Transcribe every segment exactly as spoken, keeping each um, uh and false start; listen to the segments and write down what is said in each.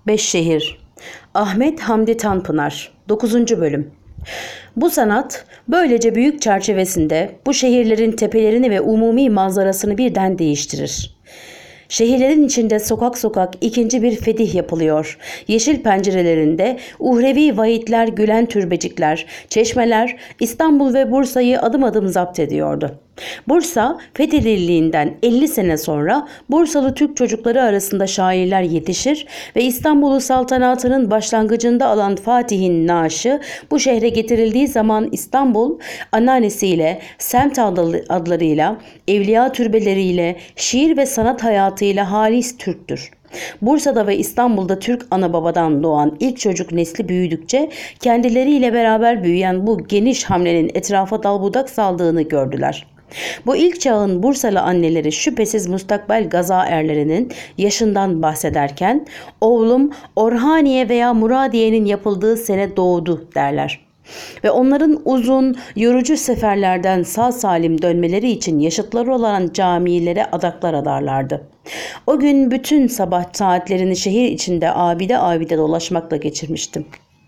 Beş Şehir. Ahmet Hamdi Tanpınar. dokuzuncu Bölüm. Bu sanat böylece büyük çerçevesinde bu şehirlerin tepelerini ve umumi manzarasını birden değiştirir. Şehirlerin içinde sokak sokak ikinci bir fetih yapılıyor. Yeşil pencerelerinde uhrevi vahitler, gülen türbecikler, çeşmeler İstanbul ve Bursa'yı adım adım zapt ediyordu. Bursa fethedildiğinden elli sene sonra Bursalı Türk çocukları arasında şairler yetişir ve İstanbul'u saltanatının başlangıcında alan Fatih'in naaşı bu şehre getirildiği zaman İstanbul anneannesiyle, semt adlarıyla, evliya türbeleriyle, şiir ve sanat hayatıyla halis Türktür. Bursa'da ve İstanbul'da Türk ana babadan doğan ilk çocuk nesli büyüdükçe kendileriyle beraber büyüyen bu geniş hamlenin etrafa dalbudak saldığını gördüler. Bu ilk çağın Bursalı anneleri şüphesiz mustakbel gaza erlerinin yaşından bahsederken oğlum Orhaniye veya Muradiye'nin yapıldığı sene doğdu derler. Ve onların uzun, yorucu seferlerden sağ salim dönmeleri için yaşıtları olan camilere adaklar adarlardı. O gün bütün sabah saatlerini şehir içinde abide abide dolaşmakla geçirmiştim.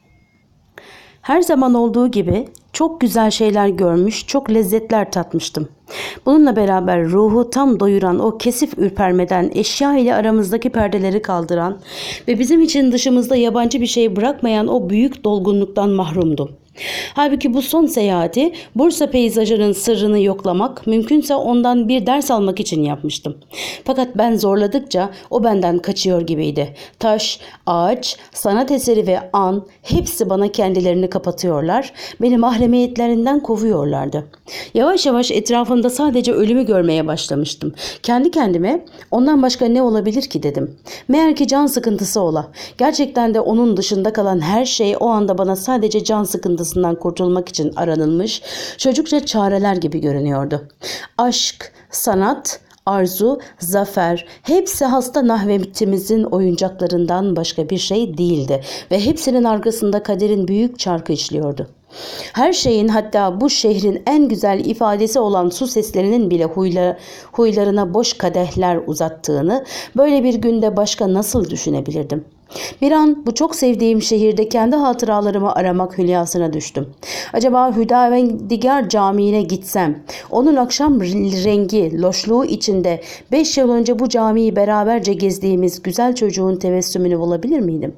Her zaman olduğu gibi çok güzel şeyler görmüş, çok lezzetler tatmıştım. Bununla beraber ruhu tam doyuran o kesif ürpermeden, eşya ile aramızdaki perdeleri kaldıran ve bizim için dışımızda yabancı bir şey bırakmayan o büyük dolgunluktan mahrumdum. Halbuki bu son seyahati Bursa peyzajının sırrını yoklamak, mümkünse ondan bir ders almak için yapmıştım. Fakat ben zorladıkça o benden kaçıyor gibiydi. Taş, ağaç, sanat eseri ve an hepsi bana kendilerini kapatıyorlar, beni mahremiyetlerinden kovuyorlardı. Yavaş yavaş etrafımda sadece ölümü görmeye başlamıştım. Kendi kendime ondan başka ne olabilir ki dedim. Meğer ki can sıkıntısı ola. Gerçekten de onun dışında kalan her şey o anda bana sadece can sıkıntısı kurtulmak için aranılmış çocukça çareler gibi görünüyordu. Aşk, sanat, arzu, zafer hepsi hasta nahvetimizin oyuncaklarından başka bir şey değildi ve hepsinin arkasında kaderin büyük çarkı işliyordu. Her şeyin, hatta bu şehrin en güzel ifadesi olan su seslerinin bile huyla, huylarına boş kadehler uzattığını böyle bir günde başka nasıl düşünebilirdim? Bir an bu çok sevdiğim şehirde kendi hatıralarımı aramak hülyasına düştüm. Acaba Hüdavendigar Camii'ne gitsem, onun akşam rengi, loşluğu içinde beş yıl önce bu camiyi beraberce gezdiğimiz güzel çocuğun tebessümünü bulabilir miydim?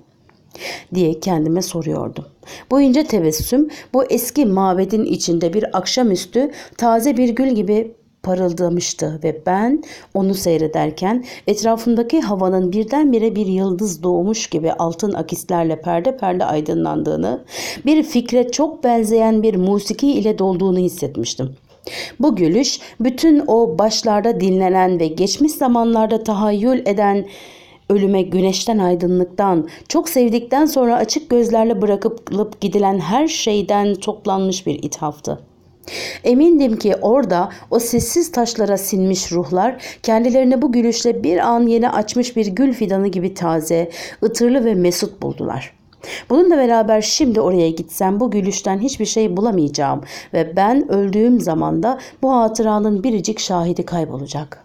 diye kendime soruyordum. Bu ince tebessüm bu eski mabedin içinde bir akşamüstü taze bir gül gibi parıldamıştı ve ben onu seyrederken etrafımdaki havanın birdenbire bir yıldız doğmuş gibi altın akislerle perde perde aydınlandığını, bir fikre çok benzeyen bir musiki ile dolduğunu hissetmiştim. Bu gülüş bütün o başlarda dinlenen ve geçmiş zamanlarda tahayyül eden ölüme, güneşten, aydınlıktan, çok sevdikten sonra açık gözlerle bırakılıp gidilen her şeyden toplanmış bir ithaftı. Emindim ki orada o sessiz taşlara sinmiş ruhlar kendilerini bu gülüşle bir an yeni açmış bir gül fidanı gibi taze, ıtırlı ve mesut buldular. Bununla beraber şimdi oraya gitsem bu gülüşten hiçbir şey bulamayacağım ve ben öldüğüm zaman da bu hatıranın biricik şahidi kaybolacak.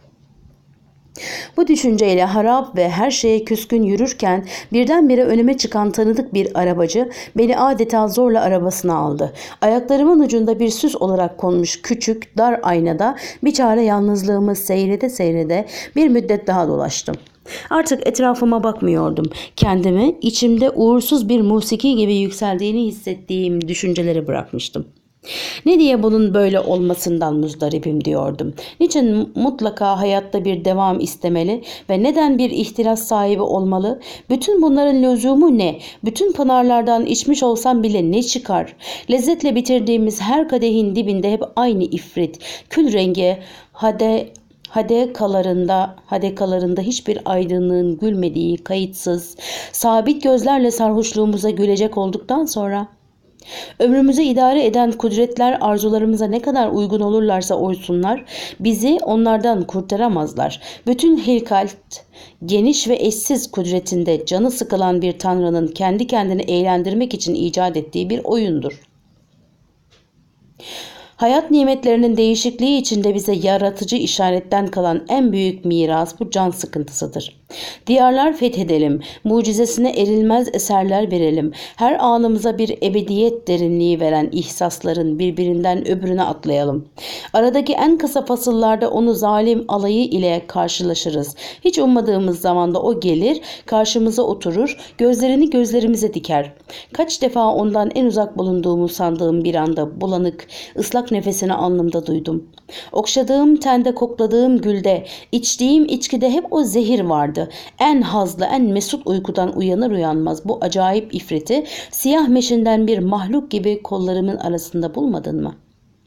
Bu düşünceyle harap ve her şeye küskün yürürken birdenbire önüme çıkan tanıdık bir arabacı beni adeta zorla arabasına aldı. Ayaklarımın ucunda bir süs olarak konmuş küçük, dar aynada bir çare yalnızlığımı seyrede seyrede bir müddet daha dolaştım. Artık etrafıma bakmıyordum. Kendimi içimde uğursuz bir musiki gibi yükseldiğini hissettiğim düşünceleri bırakmıştım. Ne diye bunun böyle olmasından muzdaribim diyordum. Niçin mutlaka hayatta bir devam istemeli ve neden bir ihtiras sahibi olmalı? Bütün bunların lüzumu ne? Bütün pınarlardan içmiş olsam bile ne çıkar? Lezzetle bitirdiğimiz her kadehin dibinde hep aynı ifrit, kül rengi, hade Hadekalarında, hadekalarında hiçbir aydınlığın gülmediği kayıtsız, sabit gözlerle sarhoşluğumuza gülecek olduktan sonra ömrümüzü idare eden kudretler arzularımıza ne kadar uygun olurlarsa oysunlar, bizi onlardan kurtaramazlar. Bütün hilkalt, geniş ve eşsiz kudretinde canı sıkılan bir tanrının kendi kendini eğlendirmek için icat ettiği bir oyundur. Hayat nimetlerinin değişikliği içinde bize yaratıcı işaretten kalan en büyük miras bu can sıkıntısıdır. Diyarlar fethedelim, mucizesine erilmez eserler verelim. Her anımıza bir ebediyet derinliği veren ihsasların birbirinden öbürüne atlayalım. Aradaki en kısa fasıllarda onu zalim alayı ile karşılaşırız. Hiç ummadığımız zamanda o gelir, karşımıza oturur, gözlerini gözlerimize diker. Kaç defa ondan en uzak bulunduğumu sandığım bir anda bulanık, ıslak nefesini alnımda duydum. Okşadığım tende, kokladığım gülde, içtiğim içkide hep o zehir vardı. En hazlı, en mesut uykudan uyanır uyanmaz bu acayip ifriti siyah meşinden bir mahluk gibi kollarımın arasında bulmadın mı?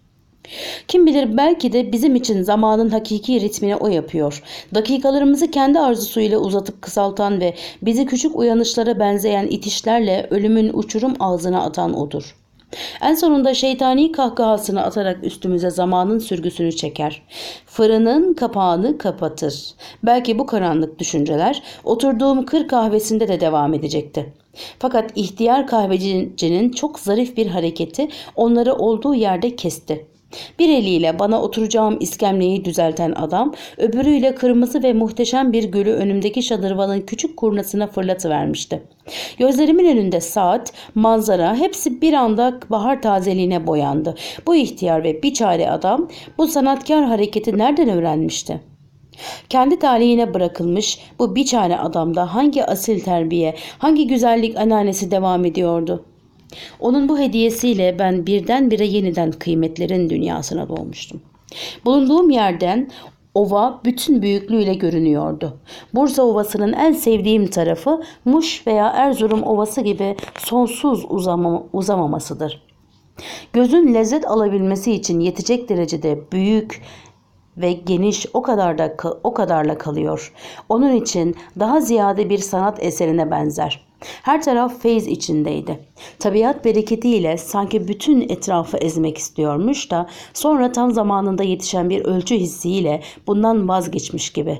Kim bilir, belki de bizim için zamanın hakiki ritmini o yapıyor. Dakikalarımızı kendi arzusuyla uzatıp kısaltan ve bizi küçük uyanışlara benzeyen itişlerle ölümün uçurum ağzına atan odur. En sonunda şeytani kahkahasını atarak üstümüze zamanın sürgüsünü çeker. Fırının kapağını kapatır. Belki bu karanlık düşünceler oturduğum kır kahvesinde de devam edecekti. Fakat ihtiyar kahvecinin çok zarif bir hareketi onları olduğu yerde kesti. Bir eliyle bana oturacağım iskemleyi düzelten adam, öbürüyle kırmızı ve muhteşem bir gülü önümdeki şadırvanın küçük kurnasına fırlatıvermişti. Gözlerimin önünde saat, manzara hepsi bir anda bahar tazeliğine boyandı. Bu ihtiyar ve biçare adam bu sanatkar hareketi nereden öğrenmişti? Kendi talihine bırakılmış bu biçare adamda hangi asil terbiye, hangi güzellik ananesi devam ediyordu? Onun bu hediyesiyle ben birdenbire yeniden kıymetlerin dünyasına doğmuştum. Bulunduğum yerden ova bütün büyüklüğüyle görünüyordu. Bursa Ovası'nın en sevdiğim tarafı Muş veya Erzurum Ovası gibi sonsuz uzama, uzamamasıdır. Gözün lezzet alabilmesi için yetecek derecede büyük ve geniş o kadar da o kadarla kalıyor. Onun için daha ziyade bir sanat eserine benzer. Her taraf feyz içindeydi. Tabiat bereketiyle sanki bütün etrafı ezmek istiyormuş da sonra tam zamanında yetişen bir ölçü hissiyle bundan vazgeçmiş gibi.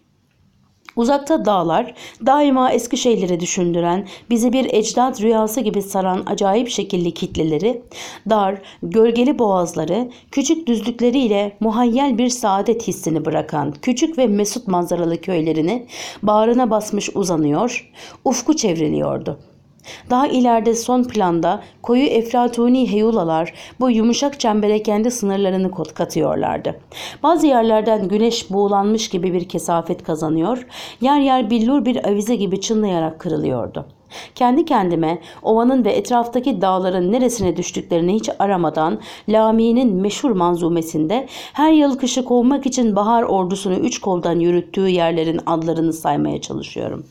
Uzakta dağlar, daima eski şeyleri düşündüren, bizi bir ecdat rüyası gibi saran acayip şekilli kitleleri, dar, gölgeli boğazları, küçük düzlükleriyle muhayyel bir saadet hissini bırakan küçük ve mesut manzaralı köylerini bağrına basmış uzanıyor, ufku çevriliyordu. Daha ileride son planda koyu eflatuni heyulalar bu yumuşak çembere kendi sınırlarını katıyorlardı. Bazı yerlerden güneş buğulanmış gibi bir kesafet kazanıyor, yer yer billur bir avize gibi çınlayarak kırılıyordu. Kendi kendime ovanın ve etraftaki dağların neresine düştüklerini hiç aramadan Lami'nin meşhur manzumesinde her yıl kışı kovmak için bahar ordusunu üç koldan yürüttüğü yerlerin adlarını saymaya çalışıyorum.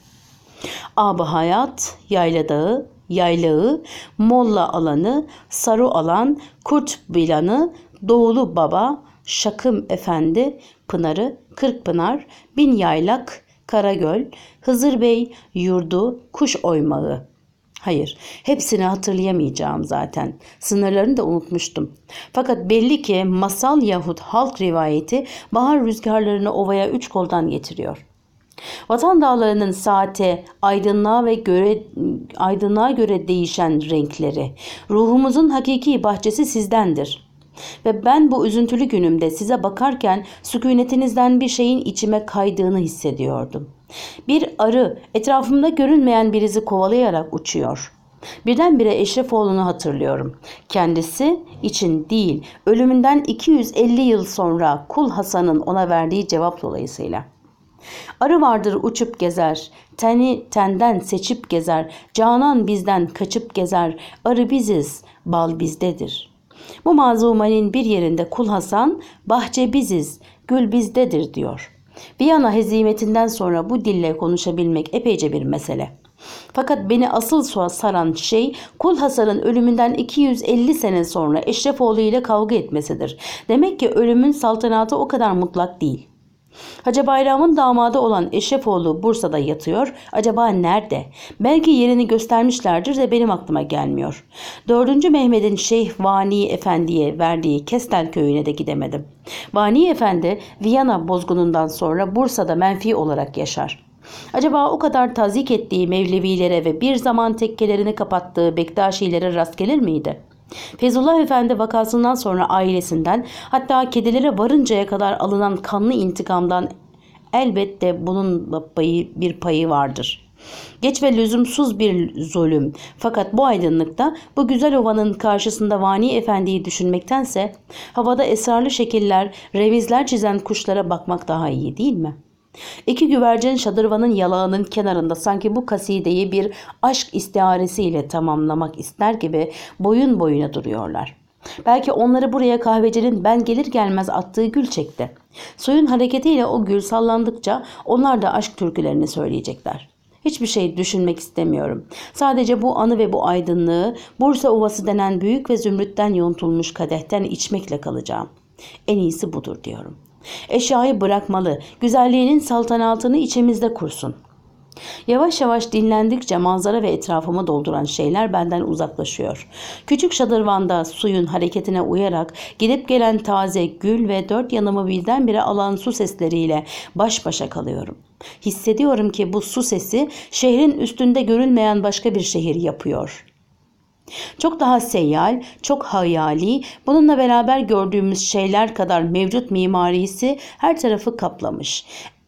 Ab-ı Hayat, Yayla Dağı, Yaylağı, Molla Alanı, Saru Alan, Kurt Bilanı, Doğulu Baba, Şakım Efendi, Pınarı, Kırkpınar, Bin Yaylak, Karagöl, Hızır Bey, Yurdu, Kuş Oymağı. Hayır, hepsini hatırlayamayacağım zaten. Sınırlarını da unutmuştum. Fakat belli ki masal yahut halk rivayeti bahar rüzgarlarını ovaya üç koldan getiriyor. Vatan dağlarının saate, aydınlığa ve göre, aydınlığa göre değişen renkleri, ruhumuzun hakiki bahçesi sizdendir. Ve ben bu üzüntülü günümde size bakarken sükunetinizden bir şeyin içime kaydığını hissediyordum. Bir arı etrafımda görünmeyen bir izi kovalayarak uçuyor. Birdenbire Eşrefoğlu'nu hatırlıyorum. Kendisi için değil, ölümünden iki yüz elli yıl sonra Kul Hasan'ın ona verdiği cevap dolayısıyla. Arı vardır uçup gezer, teni tenden seçip gezer, canan bizden kaçıp gezer, arı biziz, bal bizdedir. Bu manzumenin bir yerinde Kul Hasan, bahçe biziz, gül bizdedir diyor. Viyana hezimetinden sonra bu dille konuşabilmek epeyce bir mesele. Fakat beni asıl saran şey Kul Hasan'ın ölümünden iki yüz elli sene sonra Eşrefoğlu ile kavga etmesidir. Demek ki ölümün saltanatı o kadar mutlak değil. Hacı Bayram'ın damadı olan Eşrefoğlu Bursa'da yatıyor. Acaba nerede? Belki yerini göstermişlerdir de benim aklıma gelmiyor. Dördüncü Mehmet'in Şeyh Vani Efendi'ye verdiği Kestel köyüne de gidemedim. Vani Efendi Viyana bozgunundan sonra Bursa'da menfi olarak yaşar. Acaba o kadar tazik ettiği Mevlevilere ve bir zaman tekkelerini kapattığı Bektaşilere rast gelir miydi? Feyzullah Efendi vakasından sonra ailesinden, hatta kedilere varıncaya kadar alınan kanlı intikamdan elbette bunun payı, bir payı vardır. Geç ve lüzumsuz bir zulüm. Fakat bu aydınlıkta bu güzel ovanın karşısında Vani Efendi'yi düşünmektense havada esrarlı şekiller, revizler çizen kuşlara bakmak daha iyi değil mi? İki güvercin şadırvanın yalağının kenarında sanki bu kasideyi bir aşk istiharesiyle tamamlamak ister gibi boyun boyuna duruyorlar. Belki onları buraya kahvecinin ben gelir gelmez attığı gül çekti. Suyun hareketiyle o gül sallandıkça onlar da aşk türkülerini söyleyecekler. Hiçbir şey düşünmek istemiyorum. Sadece bu anı ve bu aydınlığı Bursa Ovası denen büyük ve zümrütten yontulmuş kadehten içmekle kalacağım. En iyisi budur diyorum. Eşyayı bırakmalı, güzelliğinin saltanatını içimizde kursun. Yavaş yavaş dinlendikçe manzara ve etrafımı dolduran şeyler benden uzaklaşıyor. Küçük şadırvanda suyun hareketine uyarak gidip gelen taze gül ve dört yanımı birdenbire alan su sesleriyle baş başa kalıyorum. Hissediyorum ki bu su sesi şehrin üstünde görülmeyen başka bir şehir yapıyor. Çok daha seyyal, çok hayali, bununla beraber gördüğümüz şeyler kadar mevcut mimarisi her tarafı kaplamış.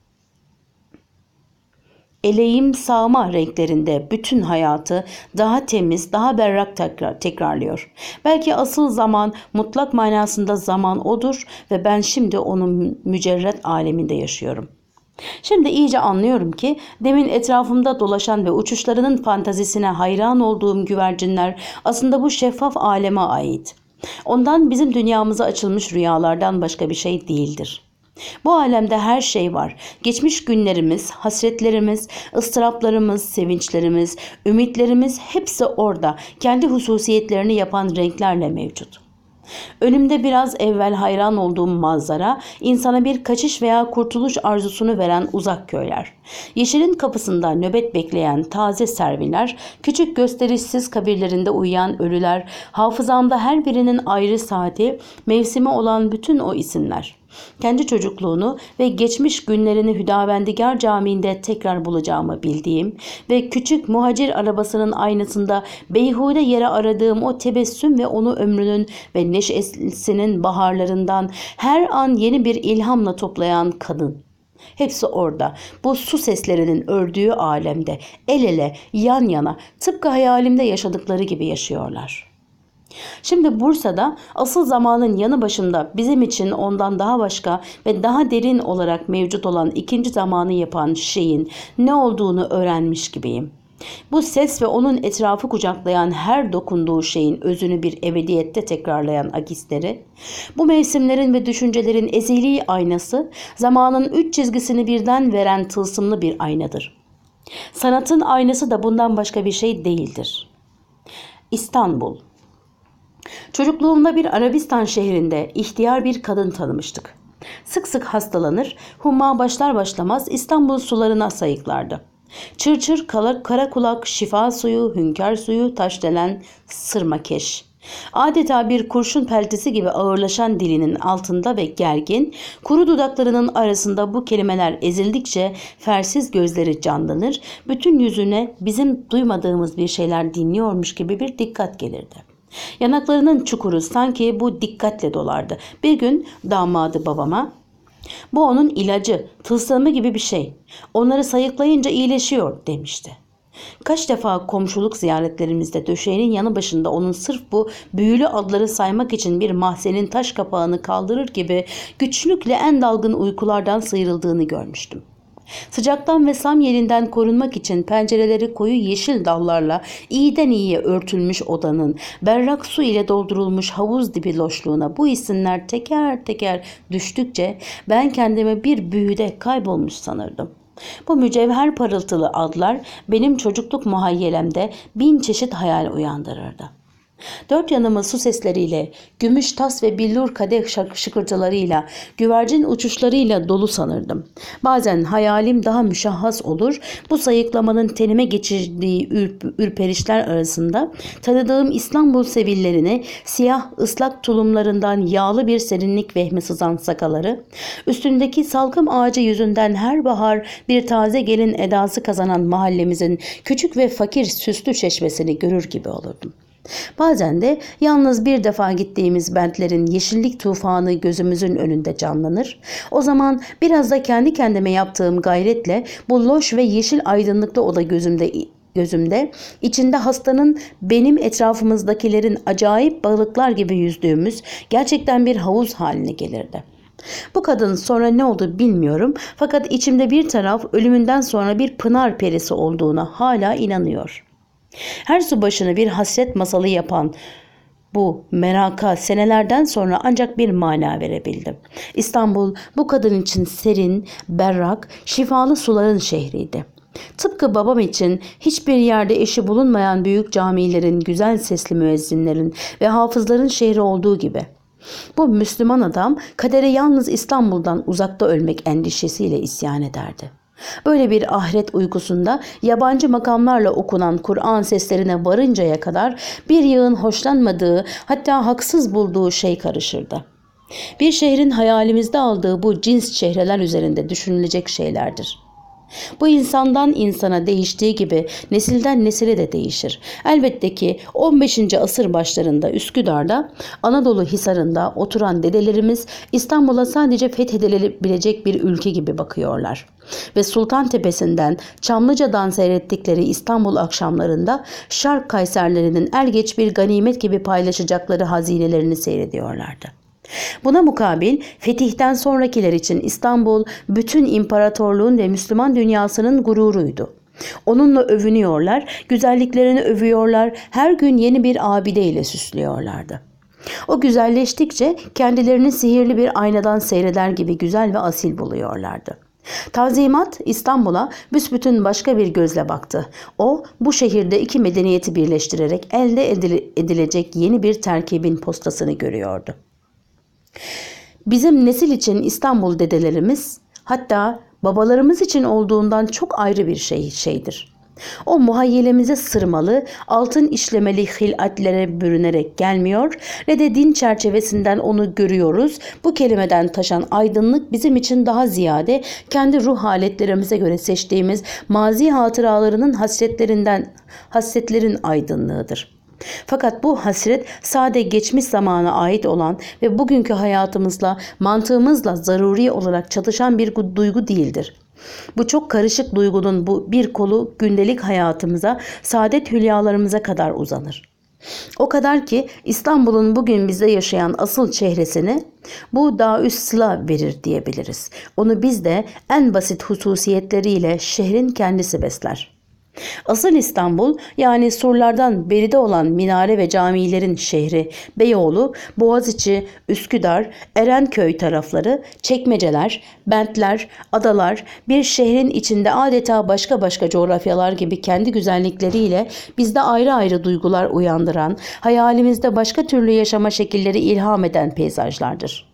Eleğim sağma renklerinde bütün hayatı daha temiz, daha berrak tekrar, tekrarlıyor. Belki asıl zaman, mutlak manasında zaman odur ve ben şimdi onun mücerret aleminde yaşıyorum. Şimdi iyice anlıyorum ki demin etrafımda dolaşan ve uçuşlarının fantazisine hayran olduğum güvercinler aslında bu şeffaf aleme ait. Ondan bizim dünyamıza açılmış rüyalardan başka bir şey değildir. Bu alemde her şey var. Geçmiş günlerimiz, hasretlerimiz, ıstıraplarımız, sevinçlerimiz, ümitlerimiz hepsi orada. Kendi hususiyetlerini yapan renklerle mevcut. Önümde biraz evvel hayran olduğum manzara, insana bir kaçış veya kurtuluş arzusunu veren uzak köyler. Yeşilin kapısında nöbet bekleyen taze serviler, küçük gösterişsiz kabirlerinde uyuyan ölüler, hafızamda her birinin ayrı saati, mevsimi olan bütün o isimler. Kendi çocukluğunu ve geçmiş günlerini Hüdavendigar Camii'nde tekrar bulacağımı bildiğim ve küçük muhacir arabasının aynasında beyhude yere aradığım o tebessüm ve onu ömrünün ve neşesinin baharlarından her an yeni bir ilhamla toplayan kadın. Hepsi orada, bu su seslerinin ördüğü alemde, el ele, yan yana, tıpkı hayalimde yaşadıkları gibi yaşıyorlar. Şimdi Bursa'da asıl zamanın yanı başında bizim için ondan daha başka ve daha derin olarak mevcut olan ikinci zamanı yapan şeyin ne olduğunu öğrenmiş gibiyim. Bu ses ve onun etrafı kucaklayan her dokunduğu şeyin özünü bir ebediyette tekrarlayan akisleri, bu mevsimlerin ve düşüncelerin ezeli aynası, zamanın üç çizgisini birden veren tılsımlı bir aynadır. Sanatın aynası da bundan başka bir şey değildir. İstanbul. Çocukluğumda bir Arabistan şehrinde ihtiyar bir kadın tanımıştık. Sık sık hastalanır, humma başlar başlamaz İstanbul sularına sayıklardı. Çırçır, kara, kara kulak, şifa suyu, hünkâr suyu, taşdelen, sırmakeş. Adeta bir kurşun peltesi gibi ağırlaşan dilinin altında ve gergin, kuru dudaklarının arasında bu kelimeler ezildikçe fersiz gözleri canlanır, bütün yüzüne bizim duymadığımız bir şeyler dinliyormuş gibi bir dikkat gelirdi. Yanaklarının çukuru sanki bu dikkatle dolardı. Bir gün damadı babama, "Bu onun ilacı, tılsımı gibi bir şey. Onları sayıklayınca iyileşiyor," demişti. Kaç defa komşuluk ziyaretlerimizde döşeğinin yanı başında onun sırf bu büyülü adları saymak için bir mahzenin taş kapağını kaldırır gibi güçlükle en dalgın uykulardan sıyrıldığını görmüştüm. Sıcaktan ve samyelinden korunmak için pencereleri koyu yeşil dallarla iyiden iyiye örtülmüş odanın berrak su ile doldurulmuş havuz dibi loşluğuna bu isimler teker teker düştükçe ben kendimi bir büyüde kaybolmuş sanırdım. Bu mücevher parıltılı adlar benim çocukluk muhayyelemde bin çeşit hayal uyandırırdı. Dört yanımı su sesleriyle, gümüş tas ve billur kadeh şıkırtılarıyla, güvercin uçuşlarıyla dolu sanırdım. Bazen hayalim daha müşahhas olur, bu sayıklamanın tenime geçirdiği ürp ürperişler arasında tanıdığım İstanbul sevillerini, siyah ıslak tulumlarından yağlı bir serinlik vehmi sızan sakaları, üstündeki salkım ağacı yüzünden her bahar bir taze gelin edası kazanan mahallemizin küçük ve fakir süslü çeşmesini görür gibi olurdum. Bazen de yalnız bir defa gittiğimiz bentlerin yeşillik tufanı gözümüzün önünde canlanır. O zaman biraz da kendi kendime yaptığım gayretle bu loş ve yeşil aydınlıklı oda gözümde gözümde içinde hastanın benim etrafımızdakilerin acayip balıklar gibi yüzdüğümüz gerçekten bir havuz haline gelirdi. Bu kadın sonra ne oldu bilmiyorum, fakat içimde bir taraf ölümünden sonra bir pınar perisi olduğuna hala inanıyor. Her subaşını bir hasret masalı yapan bu meraka senelerden sonra ancak bir mana verebildim. İstanbul bu kadın için serin, berrak, şifalı suların şehriydi. Tıpkı babam için hiçbir yerde eşi bulunmayan büyük camilerin, güzel sesli müezzinlerin ve hafızların şehri olduğu gibi. Bu Müslüman adam kadere yalnız İstanbul'dan uzakta ölmek endişesiyle isyan ederdi. Böyle bir ahiret uykusunda yabancı makamlarla okunan Kur'an seslerine varıncaya kadar bir yığın hoşlanmadığı, hatta haksız bulduğu şey karışırdı. Bir şehrin hayalimizde aldığı bu cins çehreler üzerinde düşünülecek şeylerdir. Bu insandan insana değiştiği gibi nesilden nesile de değişir. Elbette ki on beşinci asır başlarında Üsküdar'da, Anadolu Hisarı'nda oturan dedelerimiz İstanbul'a sadece fethedilebilecek bir ülke gibi bakıyorlar. Ve Sultan Tepesi'nden Çamlıca'dan seyrettikleri İstanbul akşamlarında Şark Kayserlerinin er geç bir ganimet gibi paylaşacakları hazinelerini seyrediyorlardı. Buna mukabil fetihten sonrakiler için İstanbul bütün imparatorluğun ve Müslüman dünyasının gururuydu. Onunla övünüyorlar, güzelliklerini övüyorlar, her gün yeni bir abide ile süslüyorlardı. O güzelleştikçe kendilerini sihirli bir aynadan seyreder gibi güzel ve asil buluyorlardı. Tanzimat İstanbul'a büsbütün başka bir gözle baktı. O bu şehirde iki medeniyeti birleştirerek elde edilecek yeni bir terkibin postasını görüyordu. Bizim nesil için İstanbul dedelerimiz, hatta babalarımız için olduğundan çok ayrı bir şey şeydir. O muhayyelemize sırmalı, altın işlemeli hilatlere bürünerek gelmiyor ve de din çerçevesinden onu görüyoruz. Bu kelimeden taşan aydınlık bizim için daha ziyade kendi ruh haletlerimize göre seçtiğimiz mazi hatıralarının hasretlerinden, hasretlerin aydınlığıdır. Fakat bu hasret sade geçmiş zamana ait olan ve bugünkü hayatımızla, mantığımızla zaruri olarak çatışan bir duygu değildir. Bu çok karışık duygunun bu bir kolu gündelik hayatımıza, saadet hülyalarımıza kadar uzanır. O kadar ki İstanbul'un bugün bize yaşayan asıl çehresini bu Daüs Sıla verir diyebiliriz. Onu biz de en basit hususiyetleriyle şehrin kendisi besler. Asıl İstanbul, yani surlardan beride olan minare ve camilerin şehri Beyoğlu, Boğaziçi, Üsküdar, Erenköy tarafları, çekmeceler, bentler, adalar, bir şehrin içinde adeta başka başka coğrafyalar gibi kendi güzellikleriyle bizde ayrı ayrı duygular uyandıran, hayalimizde başka türlü yaşama şekilleri ilham eden peyzajlardır.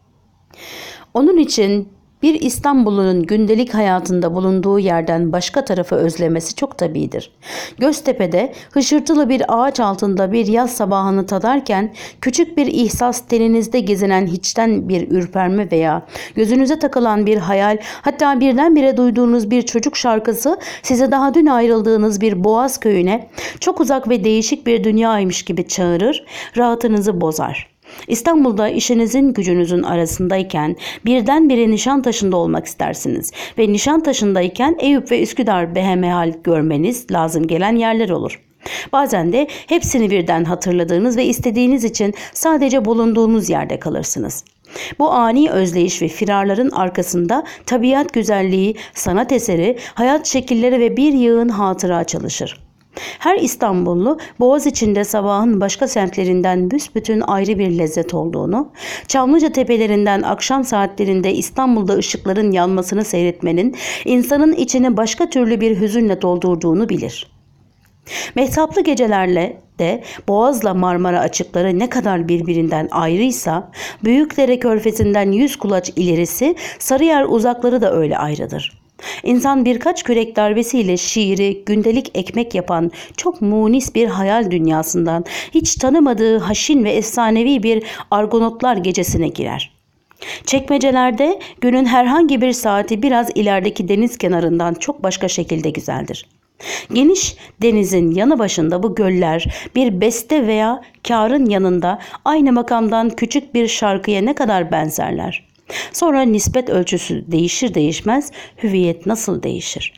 Onun için bir İstanbul'un gündelik hayatında bulunduğu yerden başka tarafı özlemesi çok tabidir. Göztepe'de hışırtılı bir ağaç altında bir yaz sabahını tadarken küçük bir ihsas teninizde gezinen hiçten bir ürperme veya gözünüze takılan bir hayal, hatta birdenbire duyduğunuz bir çocuk şarkısı size daha dün ayrıldığınız bir Boğaz köyüne çok uzak ve değişik bir dünyaymış gibi çağırır, rahatınızı bozar. İstanbul'da işinizin gücünüzün arasındayken birdenbire Nişantaşı'nda olmak istersiniz ve Nişantaşı'ndayken Eyüp ve Üsküdar behemehal görmeniz lazım gelen yerler olur. Bazen de hepsini birden hatırladığınız ve istediğiniz için sadece bulunduğunuz yerde kalırsınız. Bu ani özleyiş ve firarların arkasında tabiat güzelliği, sanat eseri, hayat şekilleri ve bir yığın hatıra çalışır. Her İstanbullu Boğaziçi'nde sabahın başka semtlerinden büsbütün ayrı bir lezzet olduğunu, Çamlıca tepelerinden akşam saatlerinde İstanbul'da ışıkların yanmasını seyretmenin insanın içini başka türlü bir hüzünle doldurduğunu bilir. Mehtaplı gecelerle de Boğaz'la Marmara açıkları ne kadar birbirinden ayrıysa, Büyükdere Körfezi'nden yüz kulaç ilerisi, Sarıyer uzakları da öyle ayrıdır. İnsan birkaç kürek darbesiyle şiiri gündelik ekmek yapan çok munis bir hayal dünyasından hiç tanımadığı haşin ve efsanevi bir Argonotlar gecesine girer. Çekmecelerde günün herhangi bir saati biraz ilerideki deniz kenarından çok başka şekilde güzeldir. Geniş denizin yanı başında bu göller bir beste veya kârın yanında aynı makamdan küçük bir şarkıya ne kadar benzerler. Sonra nispet ölçüsü değişir değişmez hüviyet nasıl değişir?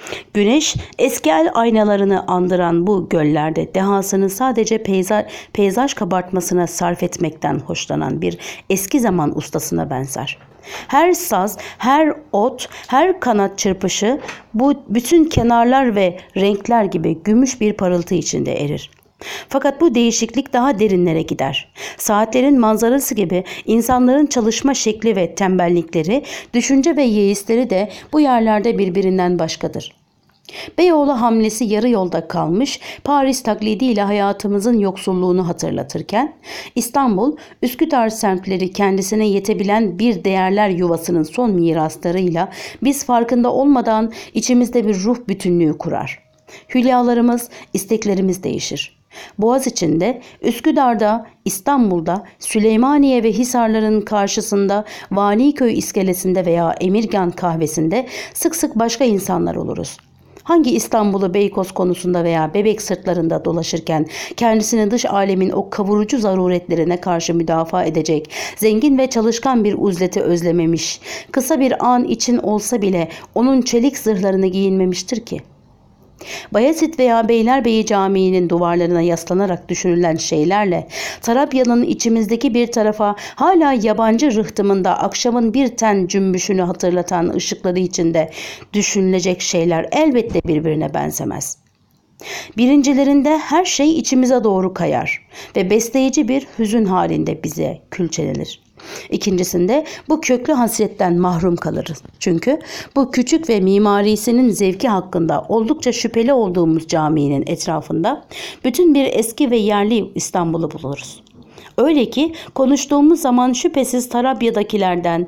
Güneş eski el aynalarını andıran bu göllerde dehasını sadece peyzaj, peyzaj kabartmasına sarf etmekten hoşlanan bir eski zaman ustasına benzer. Her saz, her ot, her kanat çırpışı bu bütün kenarlar ve renkler gibi gümüş bir parıltı içinde erir. Fakat bu değişiklik daha derinlere gider. Saatlerin manzarası gibi insanların çalışma şekli ve tembellikleri, düşünce ve yeisleri de bu yerlerde birbirinden başkadır. Beyoğlu hamlesi yarı yolda kalmış, Paris taklidiyle hayatımızın yoksulluğunu hatırlatırken, İstanbul, Üsküdar semtleri kendisine yetebilen bir değerler yuvasının son miraslarıyla biz farkında olmadan içimizde bir ruh bütünlüğü kurar. Hülyalarımız, isteklerimiz değişir. Boğaziçi'nde, Üsküdar'da, İstanbul'da, Süleymaniye ve Hisarların karşısında, Valiköy iskelesinde veya Emirgan kahvesinde sık sık başka insanlar oluruz. Hangi İstanbul'u Beykoz konusunda veya Bebek sırtlarında dolaşırken kendisini dış alemin o kavurucu zaruretlerine karşı müdafaa edecek, zengin ve çalışkan bir uzleti özlememiş, kısa bir an için olsa bile onun çelik zırhlarını giyinmemiştir ki? Bayezid veya Beylerbeyi Camii'nin duvarlarına yaslanarak düşünülen şeylerle Tarabya'nın içimizdeki bir tarafa hala yabancı rıhtımında akşamın bir ten cümbüşünü hatırlatan ışıkları içinde düşünülecek şeyler elbette birbirine benzemez. Birincilerinde her şey içimize doğru kayar ve besleyici bir hüzün halinde bize külçelenir. İkincisinde bu köklü hasretten mahrum kalırız. Çünkü bu küçük ve mimarisinin zevki hakkında oldukça şüpheli olduğumuz caminin etrafında bütün bir eski ve yerli İstanbul'u buluruz. Öyle ki konuştuğumuz zaman şüphesiz Tarabya'dakilerden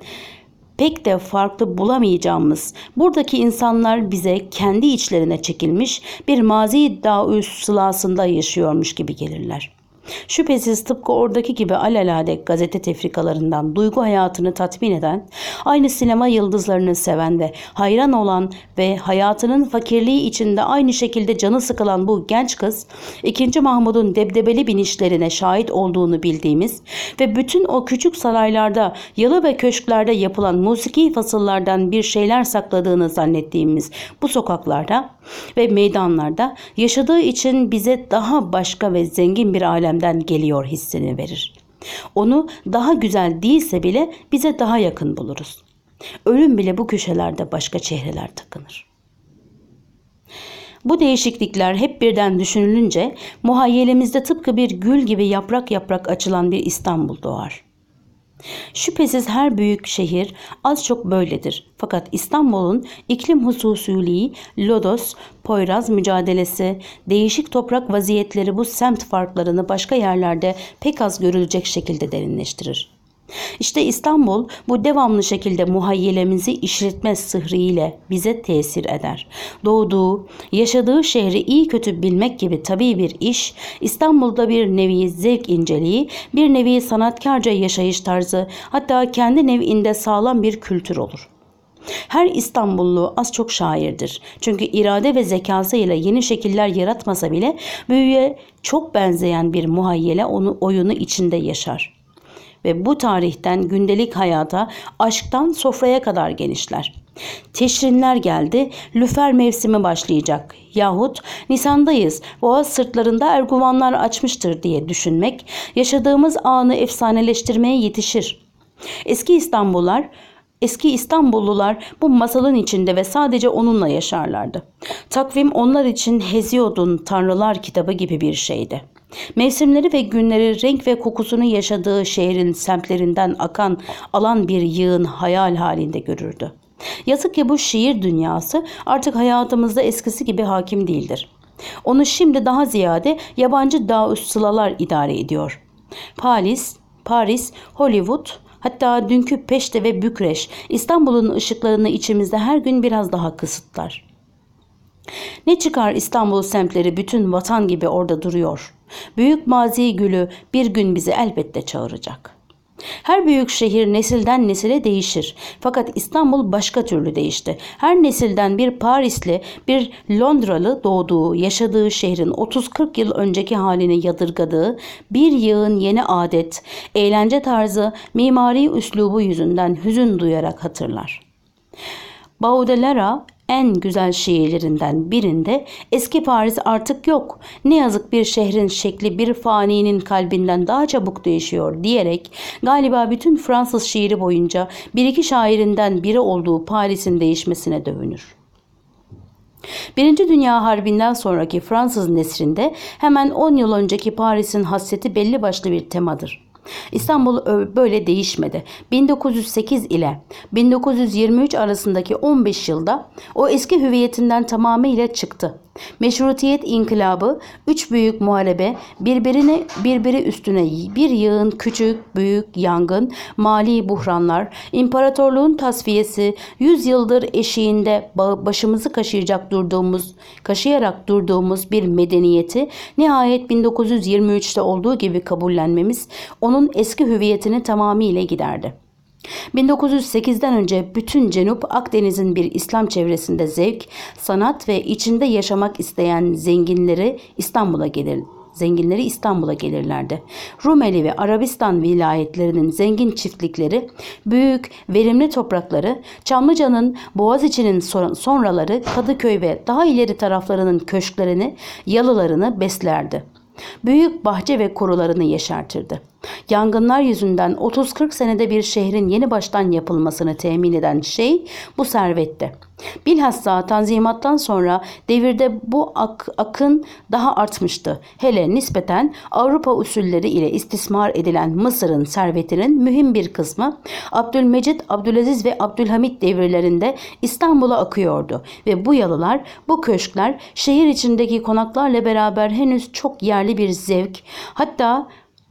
pek de farklı bulamayacağımız buradaki insanlar bize kendi içlerine çekilmiş bir mazi daus sılasında yaşıyormuş gibi gelirler. Şüphesiz tıpkı oradaki gibi alelade gazete tefrikalarından duygu hayatını tatmin eden, aynı sinema yıldızlarını seven ve hayran olan ve hayatının fakirliği içinde aynı şekilde canı sıkılan bu genç kız, ikinci. Mahmud'un debdebeli binişlerine şahit olduğunu bildiğimiz ve bütün o küçük saraylarda, yalı ve köşklerde yapılan musiki fasıllardan bir şeyler sakladığını zannettiğimiz bu sokaklarda ve meydanlarda yaşadığı için bize daha başka ve zengin bir alemden geliyor hissini verir. Onu daha güzel değilse bile bize daha yakın buluruz. Ölüm bile bu köşelerde başka çehreler takınır. Bu değişiklikler hep birden düşünülünce muhayyelemizde tıpkı bir gül gibi yaprak yaprak açılan bir İstanbul doğar. Şüphesiz her büyük şehir az çok böyledir. Fakat İstanbul'un iklim hususiliği, lodos, poyraz mücadelesi, değişik toprak vaziyetleri bu semt farklarını başka yerlerde pek az görülecek şekilde derinleştirir. İşte İstanbul bu devamlı şekilde muhayyelemizi işletme sıhriyle bize tesir eder. Doğduğu, yaşadığı şehri iyi kötü bilmek gibi tabii bir iş, İstanbul'da bir nevi zevk inceliği, bir nevi sanatkarca yaşayış tarzı, hatta kendi nev'inde sağlam bir kültür olur. Her İstanbullu az çok şairdir. Çünkü irade ve zekasıyla yeni şekiller yaratmasa bile büyüye çok benzeyen bir muhayyele onu oyunu içinde yaşar. Ve bu tarihten gündelik hayata, aşktan sofraya kadar genişler. Teşrinler geldi, lüfer mevsimi başlayacak yahut Nisan'dayız, boğaz sırtlarında erguvanlar açmıştır diye düşünmek, yaşadığımız anı efsaneleştirmeye yetişir. Eski İstanbullular, eski İstanbullular bu masalın içinde ve sadece onunla yaşarlardı. Takvim onlar için Hesiod'un Tanrılar kitabı gibi bir şeydi. Mevsimleri ve günleri, renk ve kokusunu yaşadığı şehrin semtlerinden akan alan bir yığın hayal halinde görürdü. Yazık ki bu şiir dünyası artık hayatımızda eskisi gibi hakim değildir. Onu şimdi daha ziyade yabancı daüssılalar idare ediyor. Paris, Paris, Hollywood, hatta dünkü Peşte ve Bükreş, İstanbul'un ışıklarını içimizde her gün biraz daha kısıtlar. Ne çıkar İstanbul semtleri bütün vatan gibi orada duruyor. Büyük mazi gülü bir gün bizi elbette çağıracak. Her büyük şehir nesilden nesile değişir. Fakat İstanbul başka türlü değişti. Her nesilden bir Parisli, bir Londralı doğduğu, yaşadığı şehrin otuz kırk yıl önceki halini yadırgadığı bir yığın yeni adet, eğlence tarzı, mimari üslubu yüzünden hüzün duyarak hatırlar. Baudelaire en güzel şiirlerinden birinde eski Paris artık yok. Ne yazık bir şehrin şekli bir faninin kalbinden daha çabuk değişiyor diyerek galiba bütün Fransız şiiri boyunca bir iki şairinden biri olduğu Paris'in değişmesine dövünür. Birinci Dünya Harbi'nden sonraki Fransız nesrinde hemen on yıl önceki Paris'in hasreti belli başlı bir temadır. İstanbul böyle değişmedi. bin dokuz yüz sekiz ile bin dokuz yüz yirmi üç arasındaki on beş yılda o eski hüviyetinden tamamıyla çıktı. Meşrutiyet inkılabı, üç büyük muharebe, birbirine birbiri üstüne bir yığın küçük, büyük yangın, mali buhranlar, imparatorluğun tasfiyesi, yüz yıldır eşiğinde başımızı kaşıyacak durduğumuz, kaşıyarak durduğumuz bir medeniyeti nihayet bin dokuz yüz yirmi üçte olduğu gibi kabullenmemiz onun eski hüviyetini tamamıyla giderdi. bin dokuz yüz sekizden önce bütün Cenup Akdeniz'in bir İslam çevresinde zevk, sanat ve içinde yaşamak isteyen zenginleri İstanbul'a gelir. Zenginleri İstanbul'a gelirlerdi. Rumeli ve Arabistan vilayetlerinin zengin çiftlikleri, büyük, verimli toprakları, Çamlıca'nın, Boğaziçi'nin sonraları, Kadıköy ve daha ileri taraflarının köşklerini, yalılarını beslerdi. Büyük bahçe ve korularını yeşertirdi. Yangınlar yüzünden otuz kırk senede bir şehrin yeni baştan yapılmasını temin eden şey bu servetti. Bilhassa Tanzimat'tan sonra devirde bu ak akın daha artmıştı. Hele nispeten Avrupa usulleri ile istismar edilen Mısır'ın servetinin mühim bir kısmı Abdülmecid, Abdülaziz ve Abdülhamit devirlerinde İstanbul'a akıyordu ve bu yalılar, bu köşkler şehir içindeki konaklarla beraber henüz çok yerli bir zevk, hatta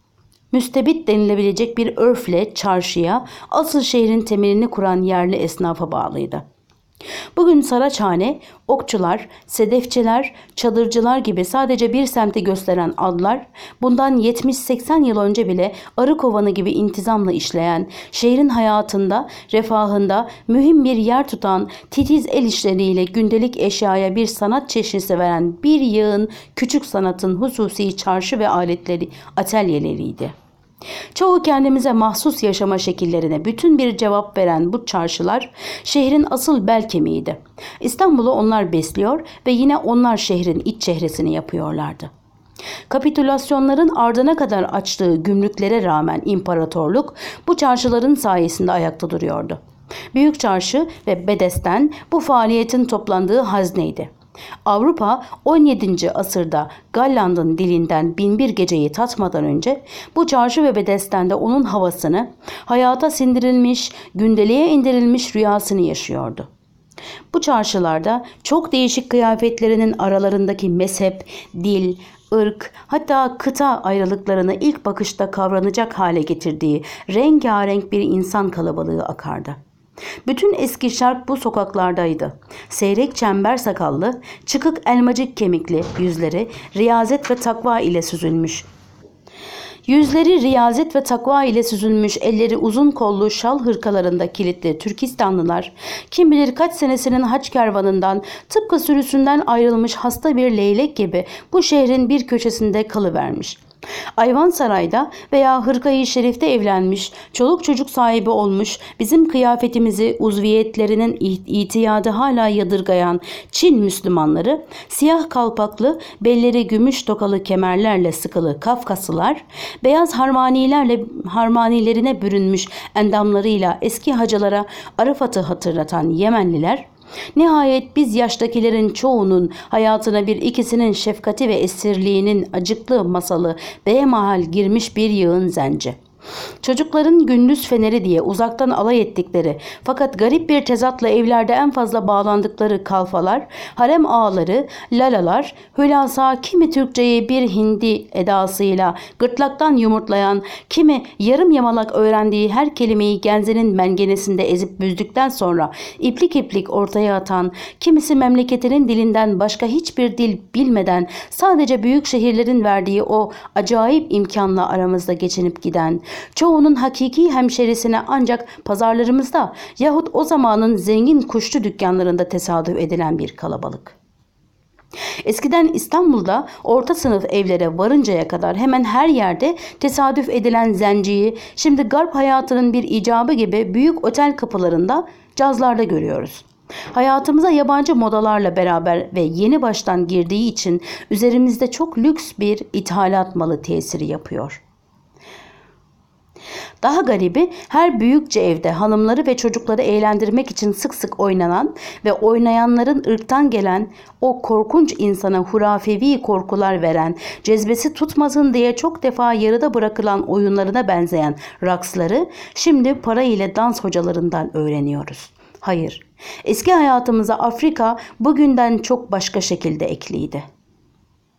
müstebit denilebilecek bir örfle çarşıya, asıl şehrin temelini kuran yerli esnafa bağlıydı. Bugün Saraçhane, okçular, sedefçiler, çadırcılar gibi sadece bir semti gösteren adlar, bundan yetmiş seksen yıl önce bile arı kovanı gibi intizamla işleyen, şehrin hayatında, refahında mühim bir yer tutan, titiz el işleriyle gündelik eşyaya bir sanat çeşnisi veren bir yığın küçük sanatın hususi çarşı ve aletleri, atölyeleriydi. Çoğu kendimize mahsus yaşama şekillerine bütün bir cevap veren bu çarşılar şehrin asıl bel kemiğiydi. İstanbul'u onlar besliyor ve yine onlar şehrin iç çehresini yapıyorlardı. Kapitülasyonların ardına kadar açtığı gümrüklere rağmen imparatorluk bu çarşıların sayesinde ayakta duruyordu. Büyük Çarşı ve Bedesten bu faaliyetin toplandığı hazneydi. Avrupa on yedinci asırda Galland'ın dilinden binbir geceyi tatmadan önce bu çarşı ve bedestende onun havasını, hayata sindirilmiş, gündeliğe indirilmiş rüyasını yaşıyordu. Bu çarşılarda çok değişik kıyafetlerinin aralarındaki mezhep, dil, ırk, hatta kıta ayrılıklarını ilk bakışta kavranacak hale getirdiği rengarenk bir insan kalabalığı akardı. Bütün eski şark bu sokaklardaydı. Seyrek çember sakallı, çıkık elmacık kemikli yüzleri riyazet ve takva ile süzülmüş. Yüzleri riyazet ve takva ile süzülmüş, elleri uzun kollu şal hırkalarında kilitli Türkistanlılar, kim bilir kaç senesinin haç kervanından, tıpkı sürüsünden ayrılmış hasta bir leylek gibi bu şehrin bir köşesinde kalıvermiş. Ayvansaray'da veya Hırka-i Şerif'te evlenmiş, çoluk çocuk sahibi olmuş, bizim kıyafetimizi uzviyetlerinin itiyadı hala yadırgayan Çin Müslümanları, siyah kalpaklı, belleri gümüş tokalı kemerlerle sıkılı Kafkaslılar, beyaz harmanilerle harmanilerine bürünmüş endamlarıyla eski hacılara Arafat'ı hatırlatan Yemenliler, nihayet biz yaştakilerin çoğunun hayatına bir ikisinin şefkati ve esirliğinin acıklı masalı behemahal girmiş bir yığın zenci. Çocukların gündüz feneri diye uzaktan alay ettikleri fakat garip bir tezatla evlerde en fazla bağlandıkları kalfalar, harem ağaları, lalalar, hülasa kimi Türkçeyi bir hindi edasıyla gırtlaktan yumurtlayan, kimi yarım yamalak öğrendiği her kelimeyi genzenin mengenesinde ezip büzdükten sonra iplik iplik ortaya atan, kimisi memleketinin dilinden başka hiçbir dil bilmeden sadece büyük şehirlerin verdiği o acayip imkanla aramızda geçinip giden, Çoğunun hakiki hemşerisine ancak pazarlarımızda yahut o zamanın zengin kuşçu dükkanlarında tesadüf edilen bir kalabalık. Eskiden İstanbul'da orta sınıf evlere varıncaya kadar hemen her yerde tesadüf edilen zenciyi şimdi garp hayatının bir icabı gibi büyük otel kapılarında, cazlarda görüyoruz. Hayatımıza yabancı modalarla beraber ve yeni baştan girdiği için üzerimizde çok lüks bir ithalat malı tesiri yapıyor. Daha garibi, her büyükçe evde hanımları ve çocukları eğlendirmek için sık sık oynanan ve oynayanların ırktan gelen, o korkunç insana hurafevi korkular veren, cezbesi tutmasın diye çok defa yarıda bırakılan oyunlarına benzeyen raksları şimdi para ile dans hocalarından öğreniyoruz. Hayır, eski hayatımıza Afrika bugünden çok başka şekilde ekliydi.